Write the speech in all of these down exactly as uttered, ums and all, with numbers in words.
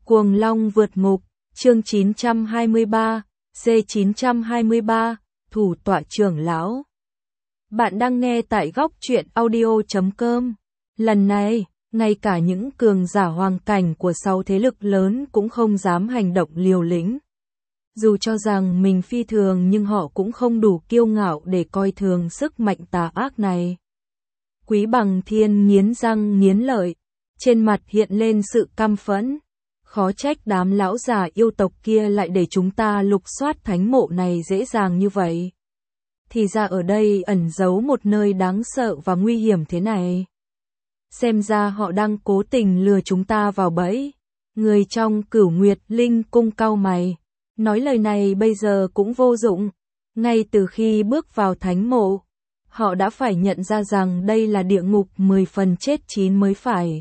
Cuồng Long vượt ngục, chương chín trăm hai mươi ba, C chín trăm hai mươi ba, Thủ tọa trưởng lão. Bạn đang nghe tại góc truyện audio chấm com. Lần này, ngay cả những cường giả hoàng cảnh của sáu thế lực lớn cũng không dám hành động liều lĩnh. Dù cho rằng mình phi thường nhưng họ cũng không đủ kiêu ngạo để coi thường sức mạnh tà ác này. Quý Bằng Thiên nghiến răng nghiến lợi, trên mặt hiện lên sự căm phẫn. Khó trách đám lão già yêu tộc kia lại để chúng ta lục soát thánh mộ này dễ dàng như vậy. Thì ra ở đây ẩn giấu một nơi đáng sợ và nguy hiểm thế này. Xem ra họ đang cố tình lừa chúng ta vào bẫy. Người trong Cửu Nguyệt Linh cung cau mày, nói lời này bây giờ cũng vô dụng. Ngay từ khi bước vào thánh mộ, họ đã phải nhận ra rằng đây là địa ngục mười phần chết chín mới phải.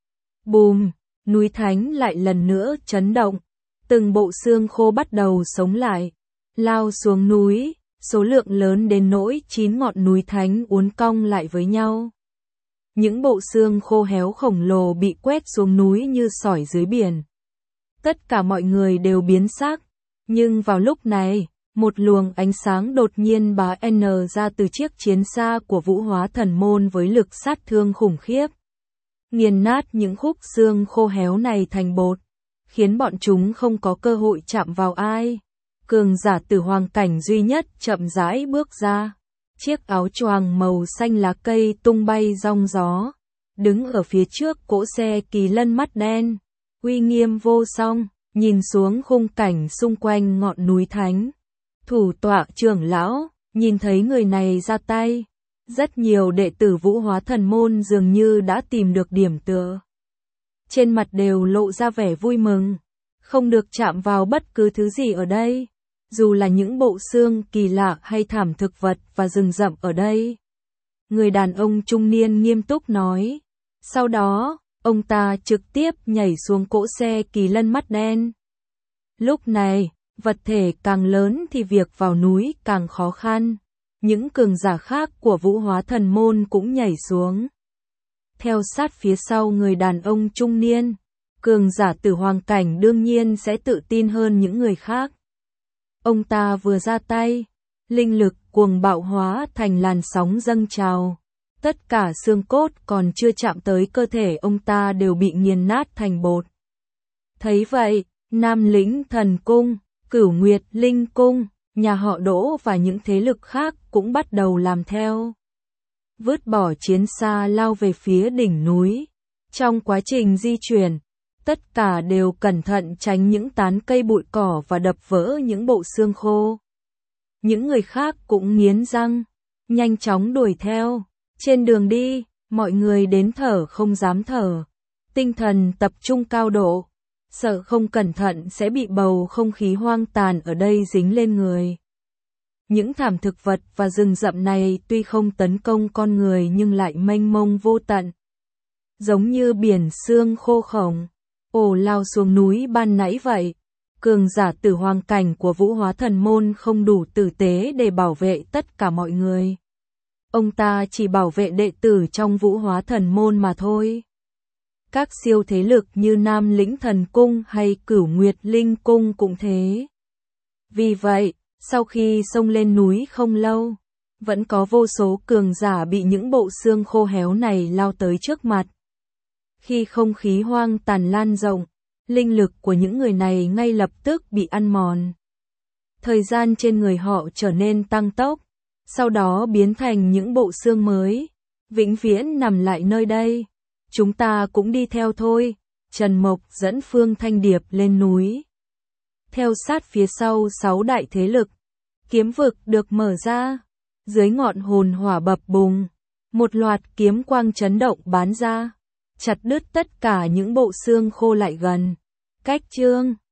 Bùm! Núi Thánh lại lần nữa chấn động, từng bộ xương khô bắt đầu sống lại, lao xuống núi, số lượng lớn đến nỗi chín ngọn núi Thánh uốn cong lại với nhau. Những bộ xương khô héo khổng lồ bị quét xuống núi như sỏi dưới biển. Tất cả mọi người đều biến sắc, nhưng vào lúc này, một luồng ánh sáng đột nhiên bá n ra từ chiếc chiến xa của Vũ Hóa Thần Môn với lực sát thương khủng khiếp. Nghiền nát những khúc xương khô héo này thành bột, khiến bọn chúng không có cơ hội chạm vào ai. Cường giả tử hoàng cảnh duy nhất chậm rãi bước ra, chiếc áo choàng màu xanh lá cây tung bay rong gió, đứng ở phía trước cỗ xe kỳ lân mắt đen, uy nghiêm vô song, nhìn xuống khung cảnh xung quanh ngọn núi Thánh. Thủ tọa trưởng lão, nhìn thấy người này ra tay. Rất nhiều đệ tử Vũ Hóa Thần Môn dường như đã tìm được điểm tựa. Trên mặt đều lộ ra vẻ vui mừng. Không được chạm vào bất cứ thứ gì ở đây. Dù là những bộ xương kỳ lạ hay thảm thực vật và rừng rậm ở đây. Người đàn ông trung niên nghiêm túc nói. Sau đó, ông ta trực tiếp nhảy xuống cỗ xe kỳ lân mắt đen. Lúc này, vật thể càng lớn thì việc vào núi càng khó khăn. Những cường giả khác của Vũ Hóa Thần Môn cũng nhảy xuống. Theo sát phía sau người đàn ông trung niên, cường giả tử hoàng cảnh đương nhiên sẽ tự tin hơn những người khác. Ông ta vừa ra tay, linh lực cuồng bạo hóa thành làn sóng dâng trào. Tất cả xương cốt còn chưa chạm tới cơ thể ông ta đều bị nghiền nát thành bột. Thấy vậy, Nam Lĩnh Thần Cung, Cửu Nguyệt Linh Cung, nhà họ Đỗ và những thế lực khác cũng bắt đầu làm theo. Vứt bỏ chiến xa lao về phía đỉnh núi. Trong quá trình di chuyển, tất cả đều cẩn thận tránh những tán cây bụi cỏ và đập vỡ những bộ xương khô. Những người khác cũng nghiến răng, nhanh chóng đuổi theo. Trên đường đi, mọi người đến thở không dám thở. Tinh thần tập trung cao độ. Sợ không cẩn thận sẽ bị bầu không khí hoang tàn ở đây dính lên người. Những thảm thực vật và rừng rậm này tuy không tấn công con người nhưng lại mênh mông vô tận. Giống như biển xương khô khổng, ồ lao xuống núi ban nãy vậy. Cường giả tử hoàng cảnh của Vũ Hóa Thần Môn không đủ tử tế để bảo vệ tất cả mọi người. Ông ta chỉ bảo vệ đệ tử trong Vũ Hóa Thần Môn mà thôi. Các siêu thế lực như Nam Lĩnh Thần Cung hay Cửu Nguyệt Linh Cung cũng thế. Vì vậy, sau khi xông lên núi không lâu, vẫn có vô số cường giả bị những bộ xương khô héo này lao tới trước mặt. Khi không khí hoang tàn lan rộng, linh lực của những người này ngay lập tức bị ăn mòn. Thời gian trên người họ trở nên tăng tốc, sau đó biến thành những bộ xương mới, vĩnh viễn nằm lại nơi đây. Chúng ta cũng đi theo thôi. Trần Mộc dẫn Phương Thanh Điệp lên núi. Theo sát phía sau sáu đại thế lực, kiếm vực được mở ra. Dưới ngọn hồn hỏa bập bùng, một loạt kiếm quang chấn động bắn ra, chặt đứt tất cả những bộ xương khô lại gần. Cách chương